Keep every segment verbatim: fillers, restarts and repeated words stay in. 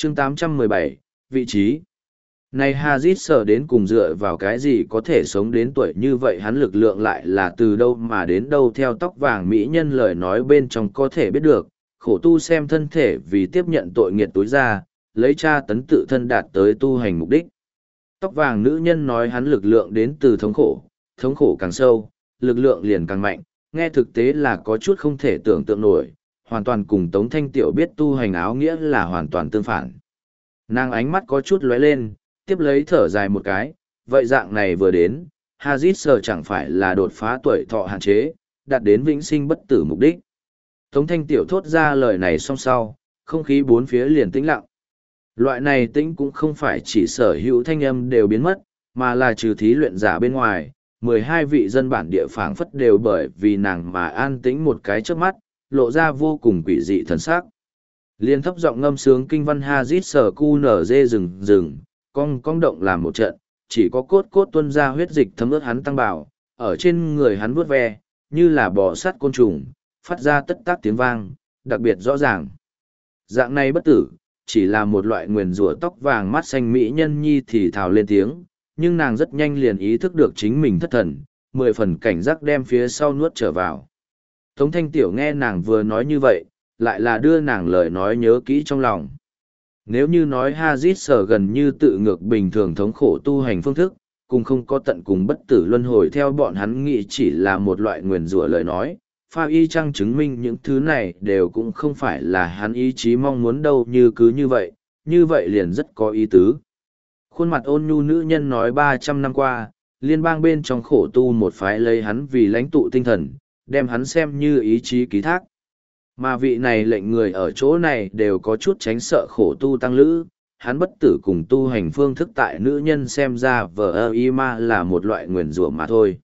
chương tám trăm mười bảy, vị trí. Này Hazit sở đến cùng dựa vào cái gì có thể sống đến tuổi như vậy, hắn lực lượng lại là từ đâu mà đến đâu, theo tóc vàng mỹ nhân lời nói bên trong có thể biết được, khổ tu xem thân thể vì tiếp nhận tội nghiệt tối ra, lấy tra tấn tự thân đạt tới tu hành mục đích. Tóc vàng nữ nhân nói hắn lực lượng đến từ thống khổ, thống khổ càng sâu, lực lượng liền càng mạnh, nghe thực tế là có chút không thể tưởng tượng nổi, hoàn toàn cùng Tống Thanh Tiểu biết tu hành áo nghĩa là hoàn toàn tương phản. Nàng ánh mắt có chút lóe lên, tiếp lấy thở dài một cái, vậy dạng này vừa đến, Hazit sở chẳng phải là đột phá tuổi thọ hạn chế, đạt đến vĩnh sinh bất tử mục đích. Tống Thanh Tiểu thốt ra lời này song sau, không khí bốn phía liền tĩnh lặng. Loại này tĩnh cũng không phải chỉ sở hữu thanh âm đều biến mất, mà là trừ thí luyện giả bên ngoài, mười hai vị dân bản địa phảng phất đều bởi vì nàng mà an tĩnh một cái trước mắt, lộ ra vô cùng quỷ dị thần sắc. Liên thấp giọng ngâm sướng kinh văn Hazit sở cu nở dê rừng rừng, cong cong động làm một trận, chỉ có cốt cốt tuôn ra huyết dịch thấm ướt hắn tăng bảo, ở trên người hắn vuốt ve, như là bò sát côn trùng, phát ra tất tác tiếng vang, đặc biệt rõ ràng. Dạng này bất tử, chỉ là một loại nguyền rủa. Tóc vàng mắt xanh mỹ nhân nhi thì thào lên tiếng, nhưng nàng rất nhanh liền ý thức được chính mình thất thần, mười phần cảnh giác đem phía sau nuốt trở vào. Tống Thanh Tiểu nghe nàng vừa nói như vậy, lại là đưa nàng lời nói nhớ kỹ trong lòng. Nếu như nói Hazit sở gần như tự ngược bình thường thống khổ tu hành phương thức, cùng không có tận cùng bất tử luân hồi theo bọn hắn nghĩ chỉ là một loại nguyền rủa lời nói, pha y chăng chứng minh những thứ này đều cũng không phải là hắn ý chí mong muốn đâu, như cứ như vậy, như vậy liền rất có ý tứ. Khuôn mặt ôn nhu nữ nhân nói ba trăm năm qua, liên bang bên trong khổ tu một phái lấy hắn vì lãnh tụ tinh thần, đem hắn xem như ý chí ký thác. Mà vị này lệnh người ở chỗ này đều có chút tránh sợ khổ tu tăng lữ, hắn bất tử cùng tu hành phương thức tại nữ nhân xem ra vờ ơ y ma là một loại nguyền rủa mà thôi.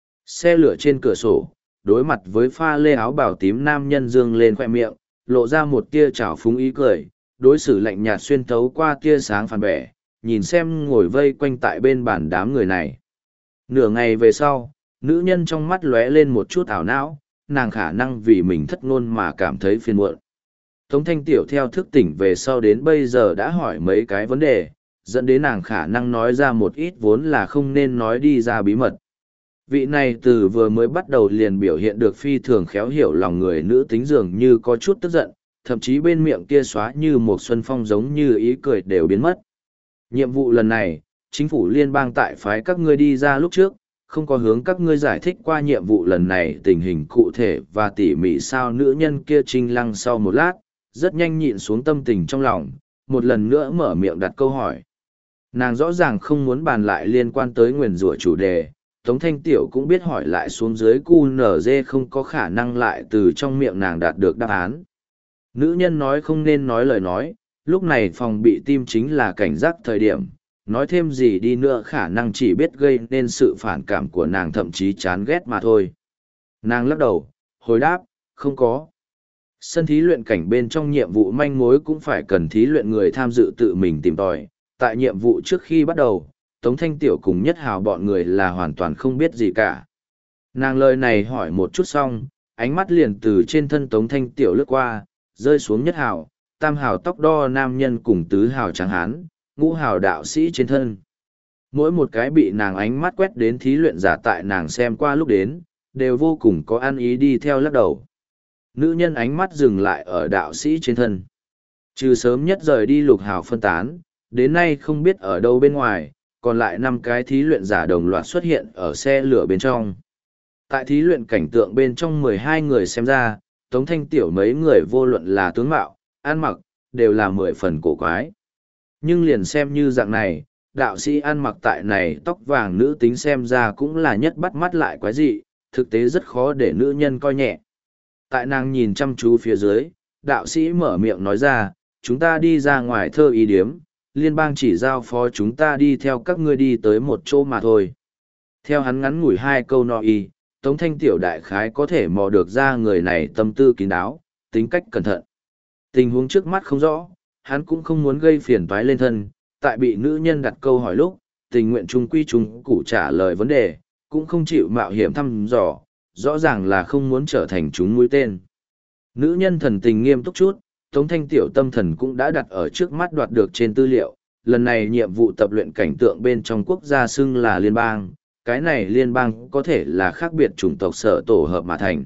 Xe lửa trên cửa sổ, đối mặt với pha lê áo bào tím nam nhân dương lên khoe miệng, lộ ra một tia trào phúng ý cười, đối xử lạnh nhạt xuyên thấu qua tia sáng phản bẻ, nhìn xem ngồi vây quanh tại bên bàn đám người này. Nửa ngày về sau, nữ nhân trong mắt lóe lên một chút ảo não, nàng khả năng vì mình thất ngôn mà cảm thấy phiền muộn. Tống Thanh Tiểu theo thức tỉnh về sau đến bây giờ đã hỏi mấy cái vấn đề, dẫn đến nàng khả năng nói ra một ít vốn là không nên nói đi ra bí mật. Vị này từ vừa mới bắt đầu liền biểu hiện được phi thường khéo hiểu lòng người nữ tính dường như có chút tức giận, thậm chí bên miệng kia xóa như một xuân phong giống như ý cười đều biến mất. Nhiệm vụ lần này, chính phủ liên bang tại phái các ngươi đi ra lúc trước, không có hướng các ngươi giải thích qua nhiệm vụ lần này tình hình cụ thể và tỉ mỉ sao. Nữ nhân kia trinh lăng sau một lát, rất nhanh nhịn xuống tâm tình trong lòng, một lần nữa mở miệng đặt câu hỏi. Nàng rõ ràng không muốn bàn lại liên quan tới nguyền rủa chủ đề, Tống Thanh Tiểu cũng biết hỏi lại xuống dưới cu nở dê không có khả năng lại từ trong miệng nàng đạt được đáp án. Nữ nhân nói không nên nói lời nói, lúc này phòng bị tim chính là cảnh giác thời điểm, nói thêm gì đi nữa khả năng chỉ biết gây nên sự phản cảm của nàng, thậm chí chán ghét mà thôi. Nàng lắc đầu, hồi đáp, không có. Sân thí luyện cảnh bên trong nhiệm vụ manh mối cũng phải cần thí luyện người tham dự tự mình tìm tòi. Tại nhiệm vụ trước khi bắt đầu, Tống Thanh Tiểu cùng Nhất Hào bọn người là hoàn toàn không biết gì cả. Nàng lời này hỏi một chút xong, ánh mắt liền từ trên thân Tống Thanh Tiểu lướt qua, rơi xuống Nhất Hào, Tam Hào tóc đo nam nhân cùng Tứ Hào trắng hán, Ngũ Hào đạo sĩ trên thân. Mỗi một cái bị nàng ánh mắt quét đến thí luyện giả tại nàng xem qua lúc đến, đều vô cùng có ăn ý đi theo lắc đầu. Nữ nhân ánh mắt dừng lại ở đạo sĩ trên thân. Trừ sớm nhất rời đi Lục Hào phân tán, đến nay không biết ở đâu bên ngoài, còn lại năm cái thí luyện giả đồng loạt xuất hiện ở xe lửa bên trong. Tại thí luyện cảnh tượng bên trong mười hai người xem ra, Tống Thanh Tiểu mấy người vô luận là tướng mạo, ăn mặc, đều là mười phần cổ quái. Nhưng liền xem như dạng này, đạo sĩ ăn mặc tại này tóc vàng nữ tính xem ra cũng là nhất bắt mắt lại quái dị, thực tế rất khó để nữ nhân coi nhẹ. Tại nàng nhìn chăm chú phía dưới, đạo sĩ mở miệng nói ra, chúng ta đi ra ngoài thơ ý điếm, liên bang chỉ giao phó chúng ta đi theo các ngươi đi tới một chỗ mà thôi. Theo hắn ngắn ngủi hai câu no y, Tống Thanh Tiểu đại khái có thể mò được ra người này tâm tư kín đáo, tính cách cẩn thận. Tình huống trước mắt không rõ, hắn cũng không muốn gây phiền toái lên thân, tại bị nữ nhân đặt câu hỏi lúc, tình nguyện trung quy trung củ trả lời vấn đề, cũng không chịu mạo hiểm thăm dò, rõ ràng là không muốn trở thành chúng mũi tên. Nữ nhân thần tình nghiêm túc chút, Tống Thanh Tiểu tâm thần cũng đã đặt ở trước mắt đoạt được trên tư liệu, lần này nhiệm vụ tập luyện cảnh tượng bên trong quốc gia xưng là liên bang, cái này liên bang có thể là khác biệt chủng tộc sở tổ hợp mà thành.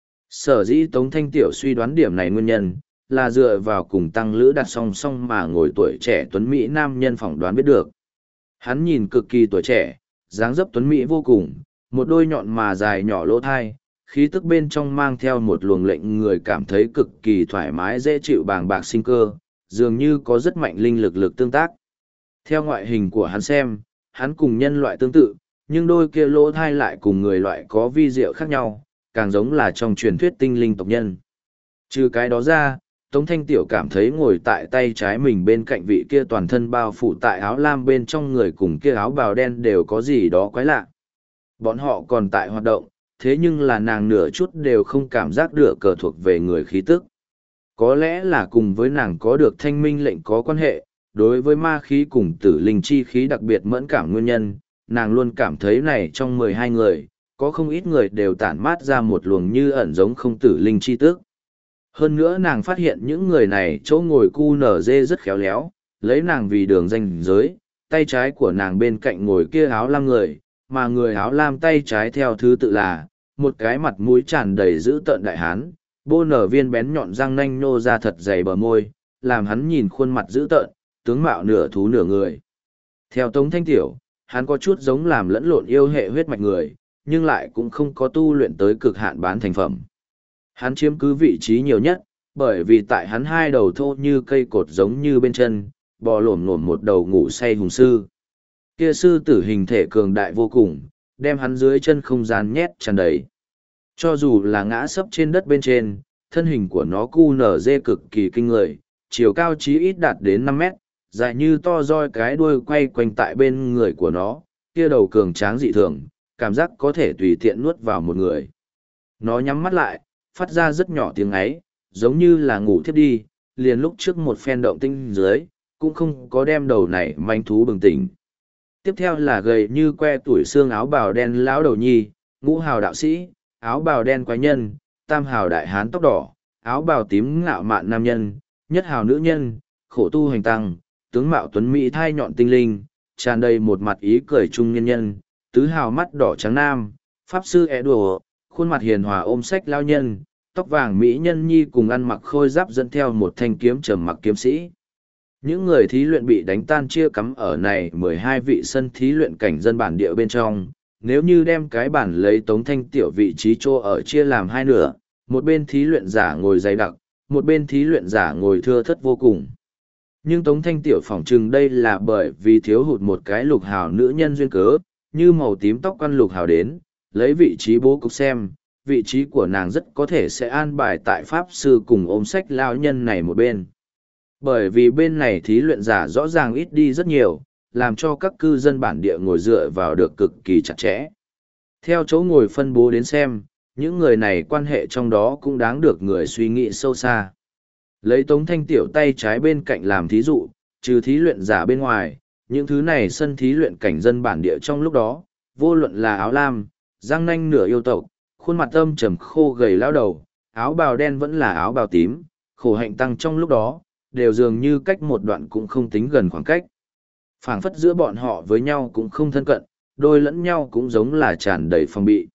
Sở dĩ Tống Thanh Tiểu suy đoán điểm này nguyên nhân, là dựa vào cùng tăng lữ đặt song song mà ngồi tuổi trẻ tuấn Mỹ nam nhân phỏng đoán biết được. Hắn nhìn cực kỳ tuổi trẻ, dáng dấp tuấn Mỹ vô cùng, một đôi nhọn mà dài nhỏ lỗ thai, khí tức bên trong mang theo một luồng lệnh người cảm thấy cực kỳ thoải mái dễ chịu bàng bạc sinh cơ, dường như có rất mạnh linh lực lực tương tác. Theo ngoại hình của hắn xem, hắn cùng nhân loại tương tự, nhưng đôi kia lỗ thai lại cùng người loại có vi diệu khác nhau, càng giống là trong truyền thuyết tinh linh tộc nhân. Trừ cái đó ra, Tống Thanh Tiểu cảm thấy ngồi tại tay trái mình bên cạnh vị kia toàn thân bao phủ tại áo lam bên trong người cùng kia áo bào đen đều có gì đó quái lạ. Bọn họ còn tại hoạt động, thế nhưng là nàng nửa chút đều không cảm giác được cờ thuộc về người khí tức. Có lẽ là cùng với nàng có được thanh minh lệnh có quan hệ, đối với ma khí cùng tử linh chi khí đặc biệt mẫn cảm nguyên nhân, nàng luôn cảm thấy này trong mười hai người, có không ít người đều tản mát ra một luồng như ẩn giống không tử linh chi tức. Hơn nữa nàng phát hiện những người này chỗ ngồi cu nở dê rất khéo léo, lấy nàng vì đường ranh giới, tay trái của nàng bên cạnh ngồi kia áo lam người, mà người áo lam tay trái theo thứ tự là, một cái mặt mũi tràn đầy dữ tợn đại hán, bô nở viên bén nhọn răng nanh nhô ra thật dày bờ môi, làm hắn nhìn khuôn mặt dữ tợn, tướng mạo nửa thú nửa người. Theo Tống Thanh Tiểu, hắn có chút giống làm lẫn lộn yêu hệ huyết mạch người, nhưng lại cũng không có tu luyện tới cực hạn bán thành phẩm. Hắn chiếm cứ vị trí nhiều nhất, bởi vì tại hắn hai đầu thô như cây cột giống như bên chân, bò lổm lổm một đầu ngủ say hùng sư. Kia sư tử hình thể cường đại vô cùng, đem hắn dưới chân không gian nhét tràn đầy. Cho dù là ngã sấp trên đất bên trên, thân hình của nó cu nở dê cực kỳ kinh người, chiều cao chí ít đạt đến năm mét, dài như to roi cái đuôi quay quanh tại bên người của nó, kia đầu cường tráng dị thường, cảm giác có thể tùy tiện nuốt vào một người. Nó nhắm mắt lại, phát ra rất nhỏ tiếng ấy, giống như là ngủ thiếp đi, liền lúc trước một phen động tinh dưới, cũng không có đem đầu này manh thú bừng tỉnh. Tiếp theo là gầy như que tuổi xương áo bào đen lão đầu nhi, ngũ hào đạo sĩ, áo bào đen quái nhân, tam hào đại hán tóc đỏ, áo bào tím ngạo mạn nam nhân, nhất hào nữ nhân, khổ tu hành tăng, tướng mạo tuấn mỹ thai nhọn tinh linh, tràn đầy một mặt ý cười trung nhân nhân, tứ hào mắt đỏ trắng nam, pháp sư ẻ đùa, khuôn mặt hiền hòa ôm sách lao nhân, tóc vàng mỹ nhân nhi cùng ăn mặc khôi giáp dẫn theo một thanh kiếm trầm mặc kiếm sĩ. Những người thí luyện bị đánh tan chia cắm ở này mười hai vị sân thí luyện cảnh dân bản địa bên trong, nếu như đem cái bản lấy Tống Thanh Tiểu vị trí chỗ ở chia làm hai nửa, một bên thí luyện giả ngồi dày đặc, một bên thí luyện giả ngồi thưa thất vô cùng. Nhưng Tống Thanh Tiểu phỏng chừng đây là bởi vì thiếu hụt một cái lục hào nữ nhân duyên cớ, như màu tím tóc quan lục hào đến, lấy vị trí bố cục xem, vị trí của nàng rất có thể sẽ an bài tại Pháp Sư cùng ôm sách lao nhân này một bên. Bởi vì bên này thí luyện giả rõ ràng ít đi rất nhiều, làm cho các cư dân bản địa ngồi dựa vào được cực kỳ chặt chẽ. Theo chỗ ngồi phân bố đến xem, những người này quan hệ trong đó cũng đáng được người suy nghĩ sâu xa. Lấy Tống Thanh Tiểu tay trái bên cạnh làm thí dụ, trừ thí luyện giả bên ngoài, những thứ này sân thí luyện cảnh dân bản địa trong lúc đó, vô luận là áo lam, răng nanh nửa yêu tộc, khuôn mặt âm trầm khô gầy lão đầu, áo bào đen vẫn là áo bào tím, khổ hạnh tăng trong lúc đó, đều dường như cách một đoạn cũng không tính gần khoảng cách. Phảng phất giữa bọn họ với nhau cũng không thân cận, đôi lẫn nhau cũng giống là tràn đầy phòng bị.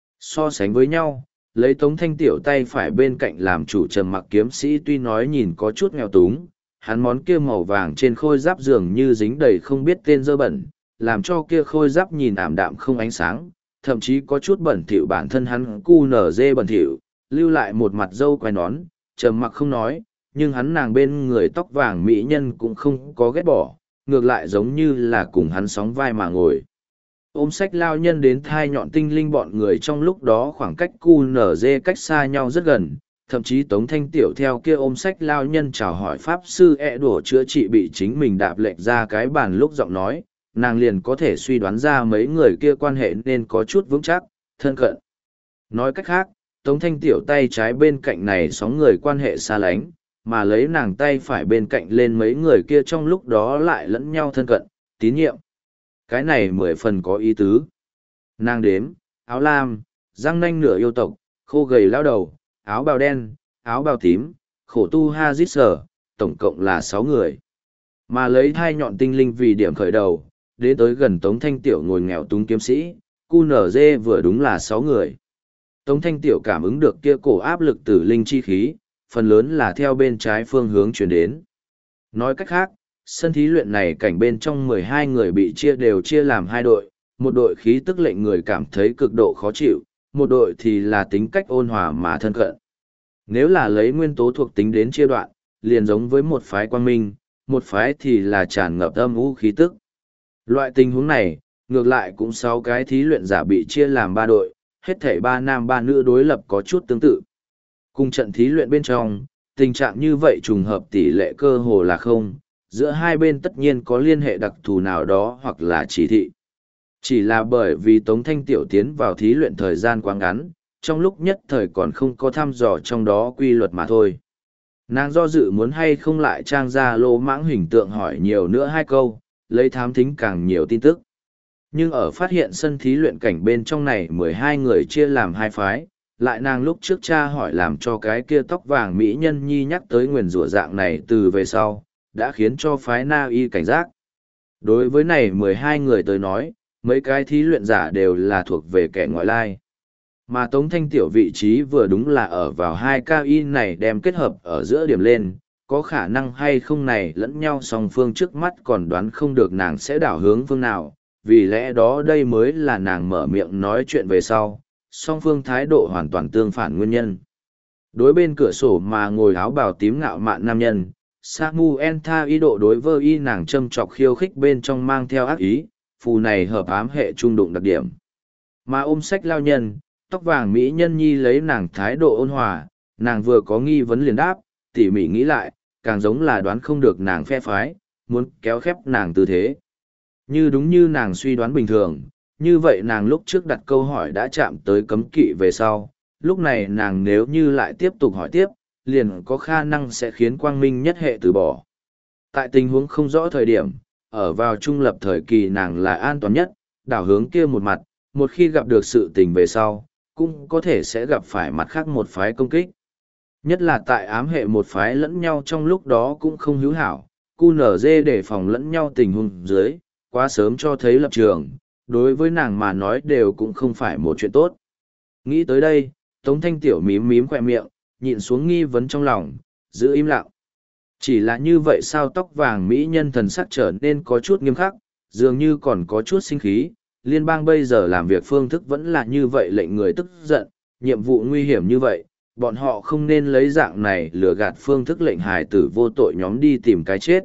So sánh với nhau, lấy Tống Thanh Tiểu tay phải bên cạnh làm chủ trầm mặc kiếm sĩ tuy nói nhìn có chút nghèo túng, hắn món kia màu vàng trên khôi giáp dường như dính đầy không biết tên dơ bẩn, làm cho kia khôi giáp nhìn ảm đạm không ánh sáng, thậm chí có chút bẩn thỉu bản thân hắn cu nở dê bẩn thỉu, lưu lại một mặt râu quai nón, trầm mặc không nói, nhưng hắn nàng bên người tóc vàng mỹ nhân cũng không có ghét bỏ, ngược lại giống như là cùng hắn sóng vai mà ngồi. Ôm sách lao nhân đến thai nhọn tinh linh bọn người trong lúc đó khoảng cách cu nở dê cách xa nhau rất gần, thậm chí Tống Thanh Tiểu theo kia ôm sách lao nhân chào hỏi Pháp Sư ẹ đổ chữa trị bị chính mình đạp lệch ra cái bàn lúc giọng nói, nàng liền có thể suy đoán ra mấy người kia quan hệ nên có chút vững chắc, thân cận. Nói cách khác, Tống Thanh Tiểu tay trái bên cạnh này sóng người quan hệ xa lánh, mà lấy nàng tay phải bên cạnh lên mấy người kia trong lúc đó lại lẫn nhau thân cận, tín nhiệm. Cái này mười phần có ý tứ. Nàng đếm, áo lam, răng nanh nửa yêu tộc, khô gầy lao đầu, áo bào đen, áo bào tím, khổ tu Hazit sở, tổng cộng là sáu người. Mà lấy thai nhọn tinh linh vì điểm khởi đầu, đến tới gần Tống Thanh Tiểu ngồi nghèo túng kiếm sĩ, cu nở dê vừa đúng là sáu người. Tống Thanh Tiểu cảm ứng được kia cổ áp lực tử linh chi khí, phần lớn là theo bên trái phương hướng chuyển đến. Nói cách khác, sân thí luyện này cảnh bên trong mười hai người bị chia đều chia làm hai đội, một đội khí tức lệnh người cảm thấy cực độ khó chịu, một đội thì là tính cách ôn hòa mà thân cận. Nếu là lấy nguyên tố thuộc tính đến chia đoạn, liền giống với một phái quang minh, một phái thì là tràn ngập âm u khí tức. Loại tình huống này, ngược lại cũng sáu cái thí luyện giả bị chia làm ba đội, hết thảy ba nam ba nữ đối lập có chút tương tự. Cùng trận thí luyện bên trong, tình trạng như vậy trùng hợp tỷ lệ cơ hồ là không, giữa hai bên tất nhiên có liên hệ đặc thù nào đó hoặc là chỉ thị. Chỉ là bởi vì Tống Thanh Tiểu tiến vào thí luyện thời gian quá ngắn, trong lúc nhất thời còn không có thăm dò trong đó quy luật mà thôi. Nàng do dự muốn hay không lại trang ra lô mãng hình tượng hỏi nhiều nữa hai câu, lấy thám thính càng nhiều tin tức. Nhưng ở phát hiện sân thí luyện cảnh bên trong này mười hai người chia làm hai phái, lại nàng lúc trước cha hỏi làm cho cái kia tóc vàng mỹ nhân nhi nhắc tới nguyền rủa dạng này từ về sau, đã khiến cho phái Na Y cảnh giác. Đối với này mười hai người tới nói, mấy cái thí luyện giả đều là thuộc về kẻ ngoại lai. Mà Tống Thanh Tiểu vị trí vừa đúng là ở vào hai cao y này đem kết hợp ở giữa điểm lên, có khả năng hay không này lẫn nhau song phương trước mắt còn đoán không được nàng sẽ đảo hướng phương nào, vì lẽ đó đây mới là nàng mở miệng nói chuyện về sau, song phương thái độ hoàn toàn tương phản nguyên nhân. Đối bên cửa sổ mà ngồi áo bào tím ngạo mạn nam nhân, Samuel tha ý độ đối với y nàng châm chọc khiêu khích bên trong mang theo ác ý, phù này hợp ám hệ trung đụng đặc điểm. Mà ôm sách lao nhân, tóc vàng mỹ nhân nhi lấy nàng thái độ ôn hòa, nàng vừa có nghi vấn liền đáp, tỉ mỉ nghĩ lại, càng giống là đoán không được nàng phe phái, muốn kéo khép nàng tư thế. Như đúng như nàng suy đoán bình thường, như vậy nàng lúc trước đặt câu hỏi đã chạm tới cấm kỵ về sau, lúc này nàng nếu như lại tiếp tục hỏi tiếp, liền có khả năng sẽ khiến quang minh nhất hệ từ bỏ. Tại tình huống không rõ thời điểm, ở vào trung lập thời kỳ nàng là an toàn nhất, đảo hướng kia một mặt, một khi gặp được sự tình về sau, cũng có thể sẽ gặp phải mặt khác một phái công kích. Nhất là tại ám hệ một phái lẫn nhau trong lúc đó cũng không hữu hảo, cu nở dê để phòng lẫn nhau tình huống dưới, quá sớm cho thấy lập trường, đối với nàng mà nói đều cũng không phải một chuyện tốt. Nghĩ tới đây, Tống Thanh Tiểu mím mím khỏe miệng, nhịn xuống nghi vấn trong lòng, giữ im lặng. Chỉ là như vậy sao tóc vàng mỹ nhân thần sắc trở nên có chút nghiêm khắc, dường như còn có chút sinh khí, liên bang bây giờ làm việc phương thức vẫn là như vậy lệnh người tức giận, nhiệm vụ nguy hiểm như vậy, bọn họ không nên lấy dạng này lừa gạt phương thức lệnh hài tử vô tội nhóm đi tìm cái chết.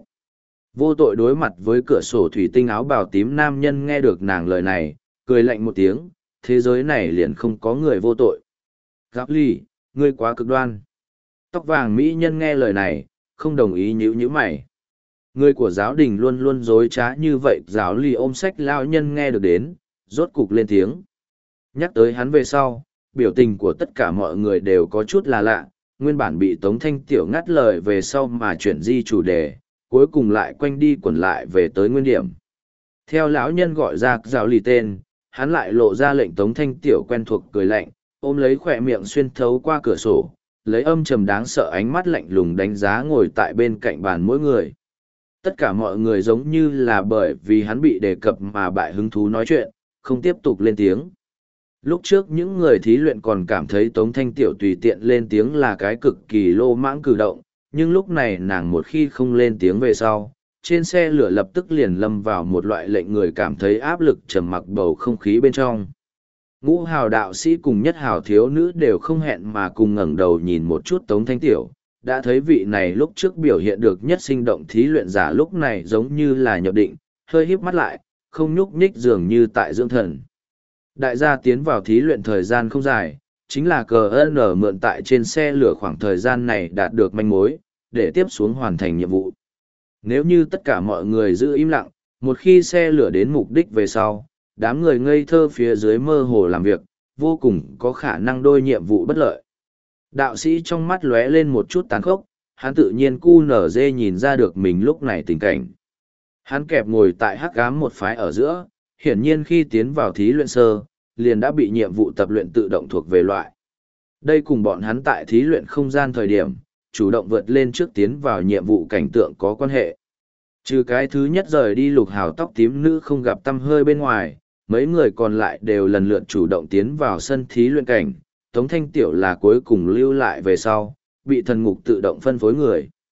Vô tội đối mặt với cửa sổ thủy tinh áo bào tím nam nhân nghe được nàng lời này, cười lạnh một tiếng, thế giới này liền không có người vô tội. Gáp ly, ngươi quá cực đoan. Tóc vàng mỹ nhân nghe lời này, không đồng ý nhíu nhíu mày. Người của giáo đình luôn luôn dối trá như vậy, giáo ly ôm sách lao nhân nghe được đến, rốt cục lên tiếng. Nhắc tới hắn về sau, biểu tình của tất cả mọi người đều có chút là lạ, nguyên bản bị Tống Thanh Tiểu ngắt lời về sau mà chuyển di chủ đề, cuối cùng lại quanh đi quẩn lại về tới nguyên điểm. Theo lão nhân gọi ra giáo ly tên, hắn lại lộ ra lệnh Tống Thanh Tiểu quen thuộc cười lạnh, ôm lấy khỏe miệng xuyên thấu qua cửa sổ, lấy âm trầm đáng sợ ánh mắt lạnh lùng đánh giá ngồi tại bên cạnh bàn mỗi người. Tất cả mọi người giống như là bởi vì hắn bị đề cập mà bại hứng thú nói chuyện, không tiếp tục lên tiếng. Lúc trước những người thí luyện còn cảm thấy Tống Thanh Tiểu tùy tiện lên tiếng là cái cực kỳ lô mãng cử động, nhưng lúc này nàng một khi không lên tiếng về sau, trên xe lửa lập tức liền lâm vào một loại lệnh người cảm thấy áp lực trầm mặc bầu không khí bên trong. Ngũ hào đạo sĩ cùng nhất hào thiếu nữ đều không hẹn mà cùng ngẩng đầu nhìn một chút Tống Thanh Tiểu, đã thấy vị này lúc trước biểu hiện được nhất sinh động thí luyện giả lúc này giống như là nhập định, hơi híp mắt lại, không nhúc nhích dường như tại dưỡng thần. Đại gia tiến vào thí luyện thời gian không dài, chính là cờ ơn ở mượn tại trên xe lửa khoảng thời gian này đạt được manh mối, để tiếp xuống hoàn thành nhiệm vụ. Nếu như tất cả mọi người giữ im lặng, một khi xe lửa đến mục đích về sau, đám người ngây thơ phía dưới mơ hồ làm việc, vô cùng có khả năng đôi nhiệm vụ bất lợi. Đạo sĩ trong mắt lóe lên một chút tàn khốc, hắn tự nhiên cu nở dê nhìn ra được mình lúc này tình cảnh. Hắn kẹp ngồi tại hắc ám một phái ở giữa, hiển nhiên khi tiến vào thí luyện sơ, liền đã bị nhiệm vụ tập luyện tự động thuộc về loại. Đây cùng bọn hắn tại thí luyện không gian thời điểm, chủ động vượt lên trước tiến vào nhiệm vụ cảnh tượng có quan hệ. Trừ cái thứ nhất rời đi lục hào tóc tím nữ không gặp tăm hơi bên ngoài, mấy người còn lại đều lần lượt chủ động tiến vào sân thí luyện cảnh, Tống Thanh Tiểu là cuối cùng lưu lại về sau, bị thần ngục tự động phân phối người.